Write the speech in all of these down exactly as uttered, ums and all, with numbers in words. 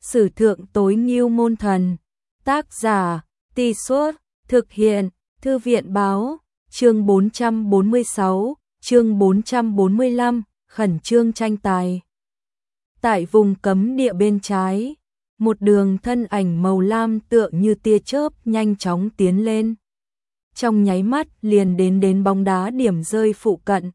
Sử thượng tối ngưu môn thần. Tác giả, Tì Suốt, thực hiện, Thư viện báo, chương bốn trăm bốn mươi sáu, chương bốn trăm bốn mươi lăm, khẩn trương tranh tài. Tại vùng cấm địa bên trái, một đường thân ảnh màu lam tựa như tia chớp nhanh chóng tiến lên. Trong nháy mắt liền đến đến bóng đá điểm rơi phụ cận.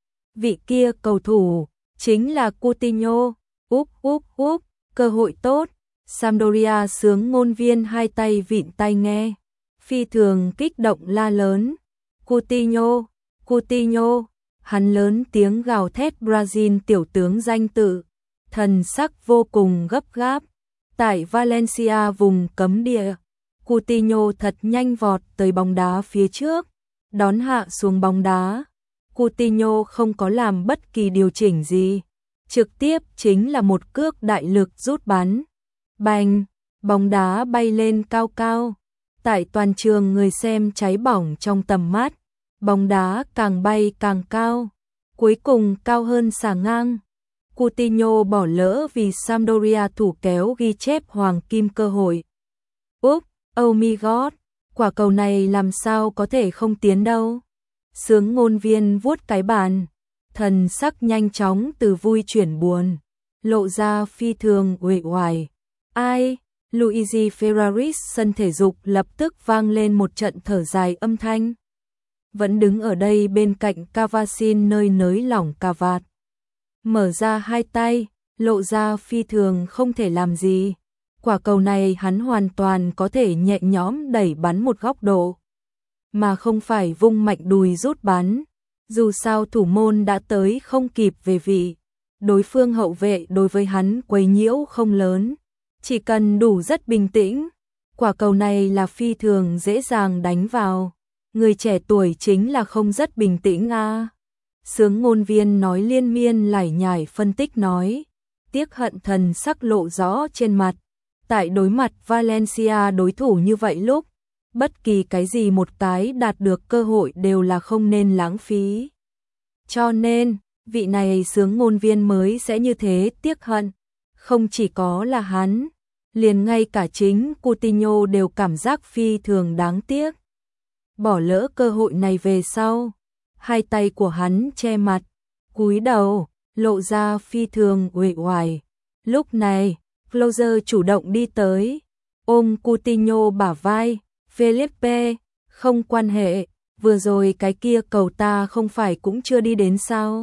Vị kia cầu thủ, chính là Coutinho, úp úp úp, cơ hội tốt. Sampdoria sướng ngôn viên hai tay vịn tai nghe, phi thường kích động la lớn. Coutinho, Coutinho, hắn lớn tiếng gào thét Brazil tiểu tướng danh tự, thần sắc vô cùng gấp gáp. Tại Valencia vùng cấm địa, Coutinho thật nhanh vọt tới bóng đá phía trước, đón hạ xuống bóng đá. Coutinho không có làm bất kỳ điều chỉnh gì, trực tiếp chính là một cước đại lực rút bắn. Bành, bóng đá bay lên cao cao. Tại toàn trường người xem cháy bỏng trong tầm mắt, bóng đá càng bay càng cao, cuối cùng cao hơn xà ngang. Coutinho bỏ lỡ vì Sampdoria thủ kéo ghi chép hoàng kim cơ hội. Úp, oh my god, quả cầu này làm sao có thể không tiến đâu. Sướng ngôn viên vuốt cái bàn, thần sắc nhanh chóng từ vui chuyển buồn, lộ ra phi thường uể oải. Ai? Luigi Ferraris sân thể dục lập tức vang lên một trận thở dài âm thanh. Vẫn đứng ở đây bên cạnh Cavacin nơi nới lỏng cà vạt, mở ra hai tay, lộ ra phi thường không thể làm gì. Quả cầu này hắn hoàn toàn có thể nhẹ nhõm đẩy bắn một góc độ, mà không phải vung mạnh đùi rút bắn. Dù sao thủ môn đã tới không kịp về vị, đối phương hậu vệ đối với hắn quấy nhiễu không lớn. Chỉ cần đủ rất bình tĩnh, quả cầu này là phi thường dễ dàng đánh vào. Người trẻ tuổi chính là không rất bình tĩnh a. À. Sướng ngôn viên nói liên miên lải nhải phân tích nói, tiếc hận thần sắc lộ rõ trên mặt. Tại đối mặt Valencia đối thủ như vậy lúc, bất kỳ cái gì một cái đạt được cơ hội đều là không nên lãng phí. Cho nên, vị này sướng ngôn viên mới sẽ như thế tiếc hận. Không chỉ có là hắn, liền ngay cả chính Coutinho đều cảm giác phi thường đáng tiếc. Bỏ lỡ cơ hội này về sau, hai tay của hắn che mặt, cúi đầu, lộ ra phi thường uể oải. Lúc này, Closer chủ động đi tới, ôm Coutinho bả vai, Felipe, không quan hệ, vừa rồi cái kia cầu ta không phải cũng chưa đi đến sao?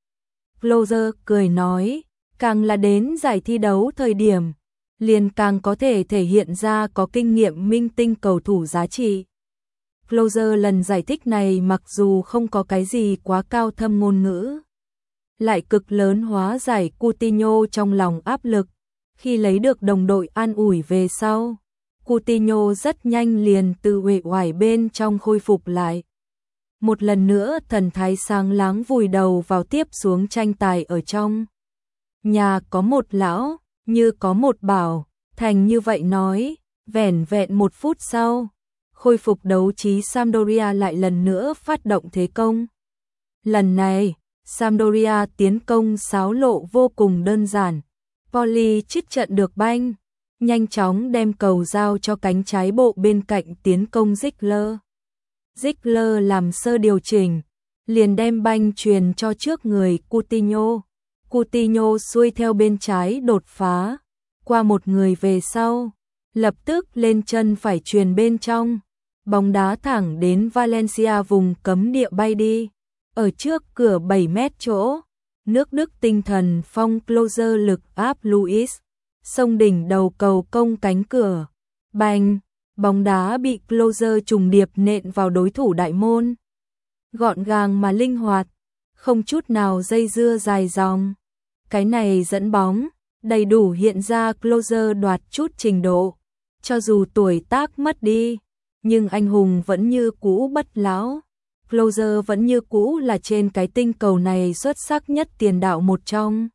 Closer cười nói, càng là đến giải thi đấu thời điểm, liền càng có thể thể hiện ra có kinh nghiệm minh tinh cầu thủ giá trị. Closer lần giải thích này mặc dù không có cái gì quá cao thâm ngôn ngữ, lại cực lớn hóa giải Coutinho trong lòng áp lực. Khi lấy được đồng đội an ủi về sau, Coutinho rất nhanh liền từ uể oải bên trong khôi phục lại. Một lần nữa thần thái sáng láng vùi đầu vào tiếp xuống tranh tài ở trong. Nhà có một lão, như có một bảo, thành như vậy nói, vẻn vẹn một phút sau, khôi phục đấu trí Sampdoria lại lần nữa phát động thế công. Lần này, Sampdoria tiến công xáo lộ vô cùng đơn giản. Poli chít trận được banh, nhanh chóng đem cầu giao cho cánh trái bộ bên cạnh tiến công Ziegler. Ziegler làm sơ điều chỉnh, liền đem banh truyền cho trước người Coutinho. Coutinho xuôi theo bên trái đột phá, qua một người về sau, lập tức lên chân phải truyền bên trong. Bóng đá thẳng đến Valencia vùng cấm địa bay đi, ở trước cửa bảy mét chỗ. Nước Đức tinh thần phong Closer lực áp Luis, xông đỉnh đầu cầu công cánh cửa. Bành, bóng đá bị Closer trùng điệp nện vào đối thủ đại môn. Gọn gàng mà linh hoạt, không chút nào dây dưa dài dòng. Cái này dẫn bóng, đầy đủ hiện ra Closer đoạt chút trình độ. Cho dù tuổi tác mất đi, nhưng anh hùng vẫn như cũ bất lão. Closer vẫn như cũ là trên cái tinh cầu này xuất sắc nhất tiền đạo một trong.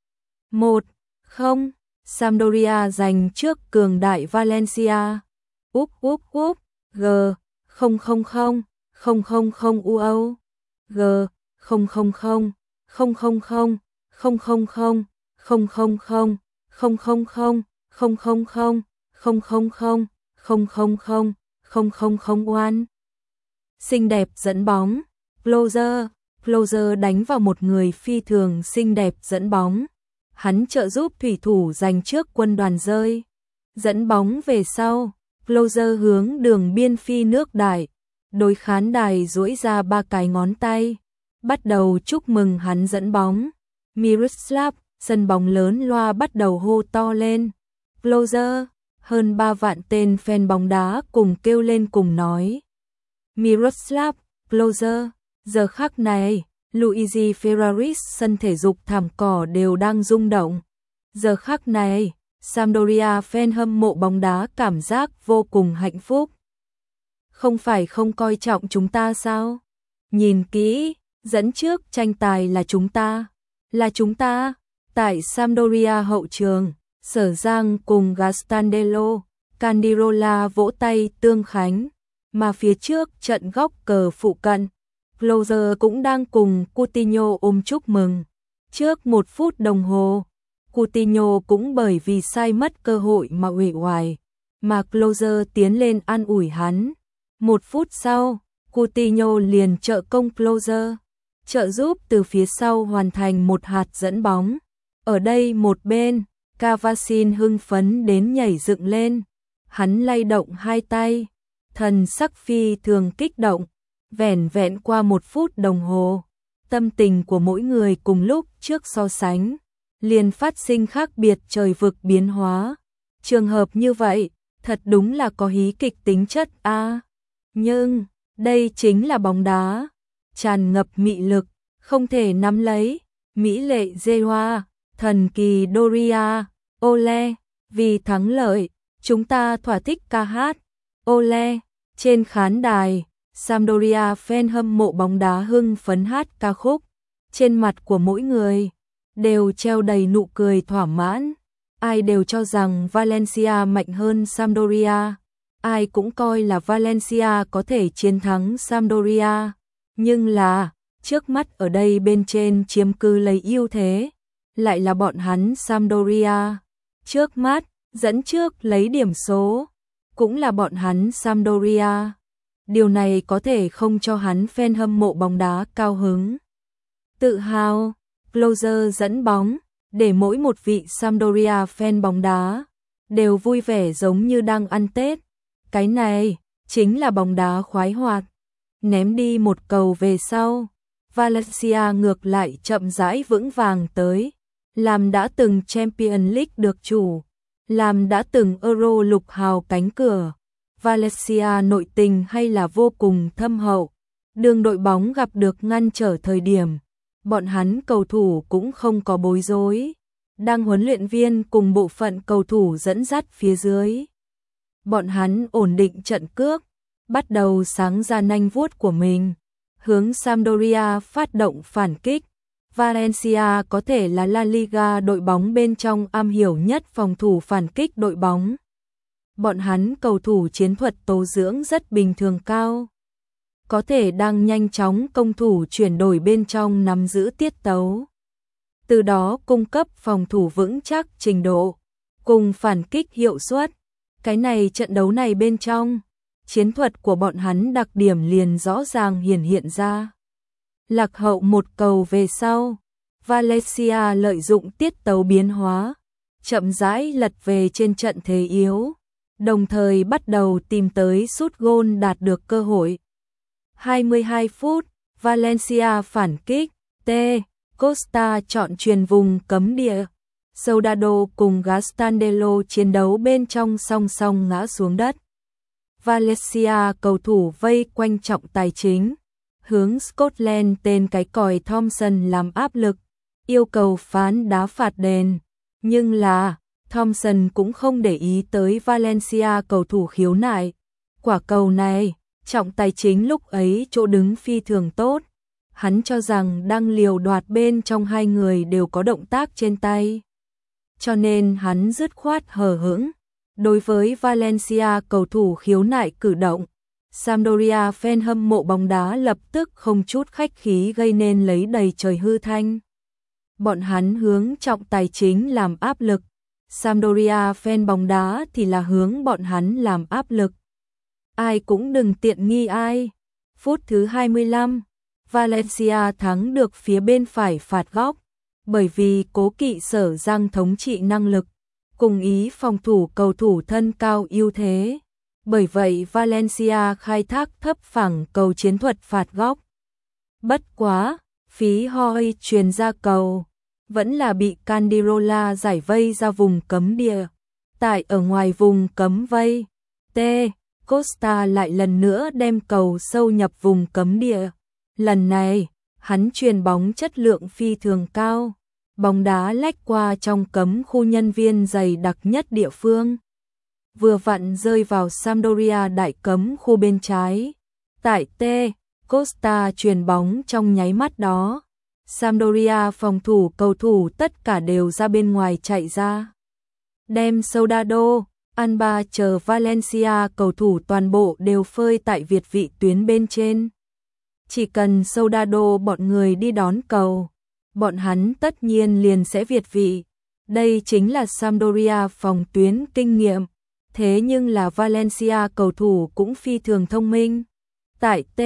một không, Sampdoria giành trước cường đại Valencia. Úp úp úp, G, không không không, không không không u âu, G, không không không, không không không, không không không, không không không, không không không, không không không, không không không, không không không, không không không oan. Xinh đẹp dẫn bóng, closer, closer đánh vào một người phi thường xinh đẹp dẫn bóng. Hắn trợ giúp thủy thủ giành trước quân đoàn rơi. Dẫn bóng về sau, closer hướng đường biên phi nước đại. Đối khán đài duỗi ra ba cái ngón tay, bắt đầu chúc mừng hắn dẫn bóng. Miroslav, sân bóng lớn loa bắt đầu hô to lên. Closer, hơn ba vạn tên fan bóng đá cùng kêu lên cùng nói. Miroslav, closer, giờ khắc này, Luigi Ferraris sân thể dục thảm cỏ đều đang rung động. Giờ khắc này, Sampdoria fan hâm mộ bóng đá cảm giác vô cùng hạnh phúc. Không phải không coi trọng chúng ta sao? Nhìn kỹ, dẫn trước tranh tài là chúng ta, là chúng ta. Tại Sampdoria hậu trường, Sở Giang cùng Gastandello, Candirola vỗ tay tương khánh, mà phía trước trận góc cờ phụ cận, Closer cũng đang cùng Coutinho ôm chúc mừng. Trước một phút đồng hồ, Coutinho cũng bởi vì sai mất cơ hội mà uể oải, mà Closer tiến lên an ủi hắn. Một phút sau, Coutinho liền trợ công Closer, trợ giúp từ phía sau hoàn thành một hạt dẫn bóng. Ở đây một bên, Cavasin hưng phấn đến nhảy dựng lên, hắn lay động hai tay, thần sắc phi thường kích động. Vẻn vẹn qua một phút đồng hồ, tâm tình của mỗi người cùng lúc trước so sánh, liền phát sinh khác biệt trời vực biến hóa. Trường hợp như vậy, thật đúng là có hí kịch tính chất a. À, nhưng, đây chính là bóng đá, tràn ngập mị lực, không thể nắm lấy. Mỹ lệ Zewa, thần kỳ Doria, Ole, vì thắng lợi, chúng ta thỏa thích ca hát. Ole, trên khán đài, Sampdoria fan hâm mộ bóng đá hưng phấn hát ca khúc, trên mặt của mỗi người đều treo đầy nụ cười thỏa mãn. Ai đều cho rằng Valencia mạnh hơn Sampdoria, ai cũng coi là Valencia có thể chiến thắng Sampdoria, nhưng là trước mắt ở đây bên trên chiếm cứ lấy ưu thế, lại là bọn hắn Sampdoria. Trước mắt dẫn trước lấy điểm số, cũng là bọn hắn Sampdoria. Điều này có thể không cho hắn fan hâm mộ bóng đá cao hứng. Tự hào, Closer dẫn bóng, để mỗi một vị Sampdoria fan bóng đá đều vui vẻ giống như đang ăn Tết. Cái này chính là bóng đá khoái hoạt. Ném đi một cầu về sau, Valencia ngược lại chậm rãi vững vàng tới, làm đã từng Champions League được chủ, làm đã từng Euro lục hào cánh cửa. Valencia nội tình hay là vô cùng thâm hậu. Đường đội bóng gặp được ngăn trở thời điểm, bọn hắn cầu thủ cũng không có bối rối. Đang huấn luyện viên cùng bộ phận cầu thủ dẫn dắt phía dưới, bọn hắn ổn định trận cước, bắt đầu sáng ra nanh vuốt của mình, hướng Sampdoria phát động phản kích. Valencia có thể là La Liga đội bóng bên trong am hiểu nhất phòng thủ phản kích đội bóng. Bọn hắn cầu thủ chiến thuật tố dưỡng rất bình thường cao, có thể đang nhanh chóng công thủ chuyển đổi bên trong nắm giữ tiết tấu, từ đó cung cấp phòng thủ vững chắc trình độ cùng phản kích hiệu suất. Cái này trận đấu này bên trong, chiến thuật của bọn hắn đặc điểm liền rõ ràng hiển hiện ra. Lạc hậu một cầu về sau, Valencia lợi dụng tiết tấu biến hóa, chậm rãi lật về trên trận thế yếu, đồng thời bắt đầu tìm tới sút gôn đạt được cơ hội. hai mươi hai phút, Valencia phản kích, T. Costa chọn chuyền vùng cấm địa, Soldado cùng Gastandello chiến đấu bên trong song song ngã xuống đất. Valencia cầu thủ vây quanh trọng tài chính, hướng Scotland tên cái còi Thompson làm áp lực, yêu cầu phán đá phạt đền, nhưng là Thompson cũng không để ý tới Valencia cầu thủ khiếu nại. Quả cầu này, trọng tài chính lúc ấy chỗ đứng phi thường tốt, hắn cho rằng đang liều đoạt bên trong hai người đều có động tác trên tay, cho nên hắn dứt khoát hờ hững. Đối với Valencia cầu thủ khiếu nại cử động, Sampdoria fan hâm mộ bóng đá lập tức không chút khách khí gây nên lấy đầy trời hư thanh. Bọn hắn hướng trọng tài chính làm áp lực, Sampdoria fan bóng đá thì là hướng bọn hắn làm áp lực. Ai cũng đừng tiện nghi ai. Phút thứ hai mươi lăm, Valencia thắng được phía bên phải phạt góc, bởi vì cố kỵ Sở Giang thống trị năng lực, cùng ý phòng thủ cầu thủ thân cao ưu thế. Bởi vậy Valencia khai thác thấp phẳng cầu chiến thuật phạt góc. Bất quá, phí Hoi truyền ra cầu, vẫn là bị Candirola giải vây ra vùng cấm địa. Tại ở ngoài vùng cấm vây, T. Costa lại lần nữa đem cầu sâu nhập vùng cấm địa. Lần này, hắn truyền bóng chất lượng phi thường cao. Bóng đá lách qua trong cấm khu nhân viên dày đặc nhất địa phương. Vừa vặn rơi vào Sampdoria đại cấm khu bên trái. Tại T. Costa truyền bóng trong nháy mắt đó. Sampdoria phòng thủ cầu thủ tất cả đều ra bên ngoài chạy ra. Đem Soldado, Alba chờ Valencia cầu thủ toàn bộ đều phơi tại việt vị tuyến bên trên. Chỉ cần Soldado bọn người đi đón cầu, bọn hắn tất nhiên liền sẽ việt vị. Đây chính là Sampdoria phòng tuyến kinh nghiệm. Thế nhưng là Valencia cầu thủ cũng phi thường thông minh. Tại T.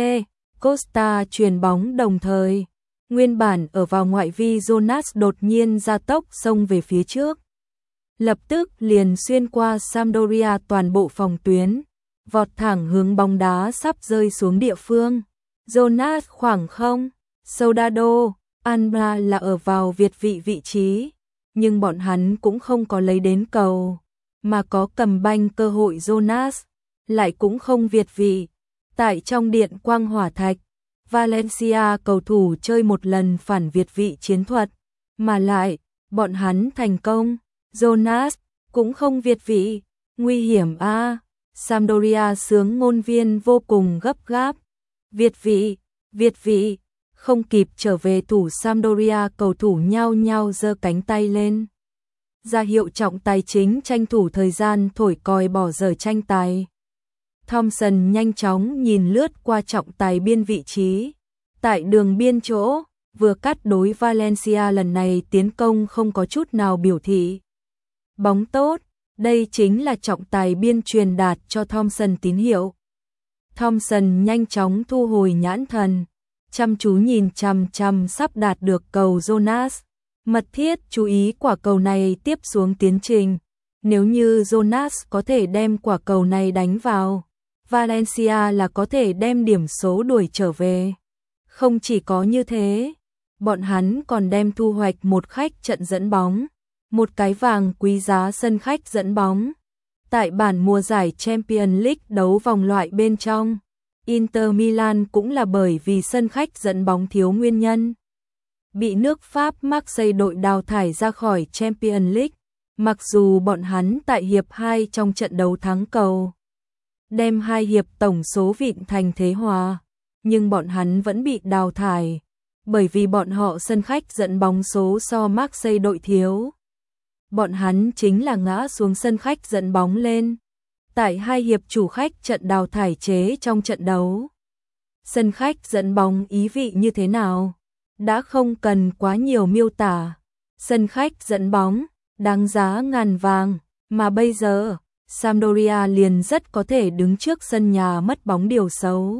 Costa truyền bóng đồng thời, nguyên bản ở vào ngoại vi Jonas đột nhiên ra tốc xông về phía trước. Lập tức liền xuyên qua Sampdoria toàn bộ phòng tuyến, vọt thẳng hướng bóng đá sắp rơi xuống địa phương. Jonas khoảng không, Soldado, Alba là ở vào việt vị vị trí, nhưng bọn hắn cũng không có lấy đến cầu, mà có cầm banh cơ hội. Jonas lại cũng không việt vị. Tại trong điện quang hỏa thạch, Valencia cầu thủ chơi một lần phản việt vị chiến thuật, mà lại, bọn hắn thành công. Jonas cũng không việt vị, nguy hiểm a. À. Sampdoria sướng ngôn viên vô cùng gấp gáp. Việt vị, việt vị, không kịp trở về thủ Sampdoria cầu thủ nhao nhao giơ cánh tay lên. Ra hiệu trọng tài chính tranh thủ thời gian thổi còi bỏ dở tranh tài. Thompson nhanh chóng nhìn lướt qua trọng tài biên vị trí. Tại đường biên chỗ, vừa cắt đối Valencia lần này tiến công không có chút nào biểu thị. Bóng tốt, đây chính là trọng tài biên truyền đạt cho Thompson tín hiệu. Thompson nhanh chóng thu hồi nhãn thần, chăm chú nhìn chằm chằm sắp đạt được cầu Jonas. Mật thiết chú ý quả cầu này tiếp xuống tiến trình. Nếu như Jonas có thể đem quả cầu này đánh vào, Valencia là có thể đem điểm số đuổi trở về. Không chỉ có như thế, bọn hắn còn đem thu hoạch một khách trận dẫn bóng, một cái vàng quý giá sân khách dẫn bóng. Tại bản mùa giải Champions League đấu vòng loại bên trong, Inter Milan cũng là bởi vì sân khách dẫn bóng thiếu nguyên nhân, bị nước Pháp Marseille đội đào thải ra khỏi Champions League. Mặc dù bọn hắn tại hiệp hai trong trận đấu thắng cầu, đem hai hiệp tổng số vịn thành thế hòa, nhưng bọn hắn vẫn bị đào thải, bởi vì bọn họ sân khách dẫn bóng số so Marseille đội thiếu. Bọn hắn chính là ngã xuống sân khách dẫn bóng lên. Tại hai hiệp chủ khách trận đào thải chế trong trận đấu, sân khách dẫn bóng ý vị như thế nào? Đã không cần quá nhiều miêu tả. Sân khách dẫn bóng, đáng giá ngàn vàng, mà bây giờ, Sampdoria liền rất có thể đứng trước sân nhà mất bóng điều xấu.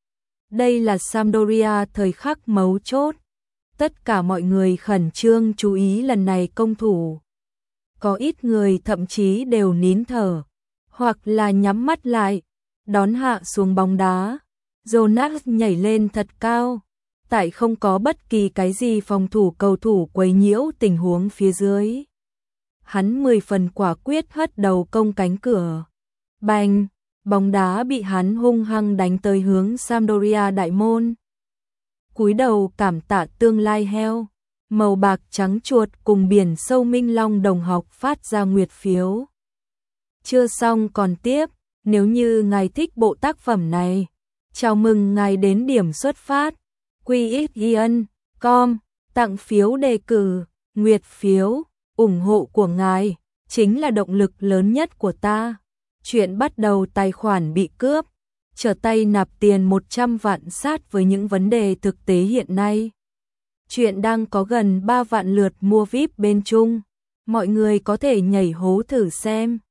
Đây là Sampdoria thời khắc mấu chốt. Tất cả mọi người khẩn trương chú ý lần này công thủ. Có ít người thậm chí đều nín thở, hoặc là nhắm mắt lại, đón hạ xuống bóng đá. Jonas nhảy lên thật cao, tại không có bất kỳ cái gì phòng thủ cầu thủ quấy nhiễu tình huống phía dưới. Hắn mười phần quả quyết hất đầu công cánh cửa. Bành, bóng đá bị hắn hung hăng đánh tới hướng Sampdoria đại môn. Cúi đầu cảm tạ tương lai heo, màu bạc trắng chuột cùng biển sâu minh long đồng học phát ra nguyệt phiếu. Chưa xong còn tiếp, nếu như ngài thích bộ tác phẩm này, chào mừng ngài đến điểm xuất phát. quy ích ian chấm com tặng phiếu đề cử, nguyệt phiếu, ủng hộ của ngài chính là động lực lớn nhất của ta. Chuyện bắt đầu tài khoản bị cướp, trở tay nạp tiền một trăm vạn sát với những vấn đề thực tế hiện nay. Chuyện đang có gần ba vạn lượt mua víp bên Trung. Mọi người có thể nhảy hố thử xem.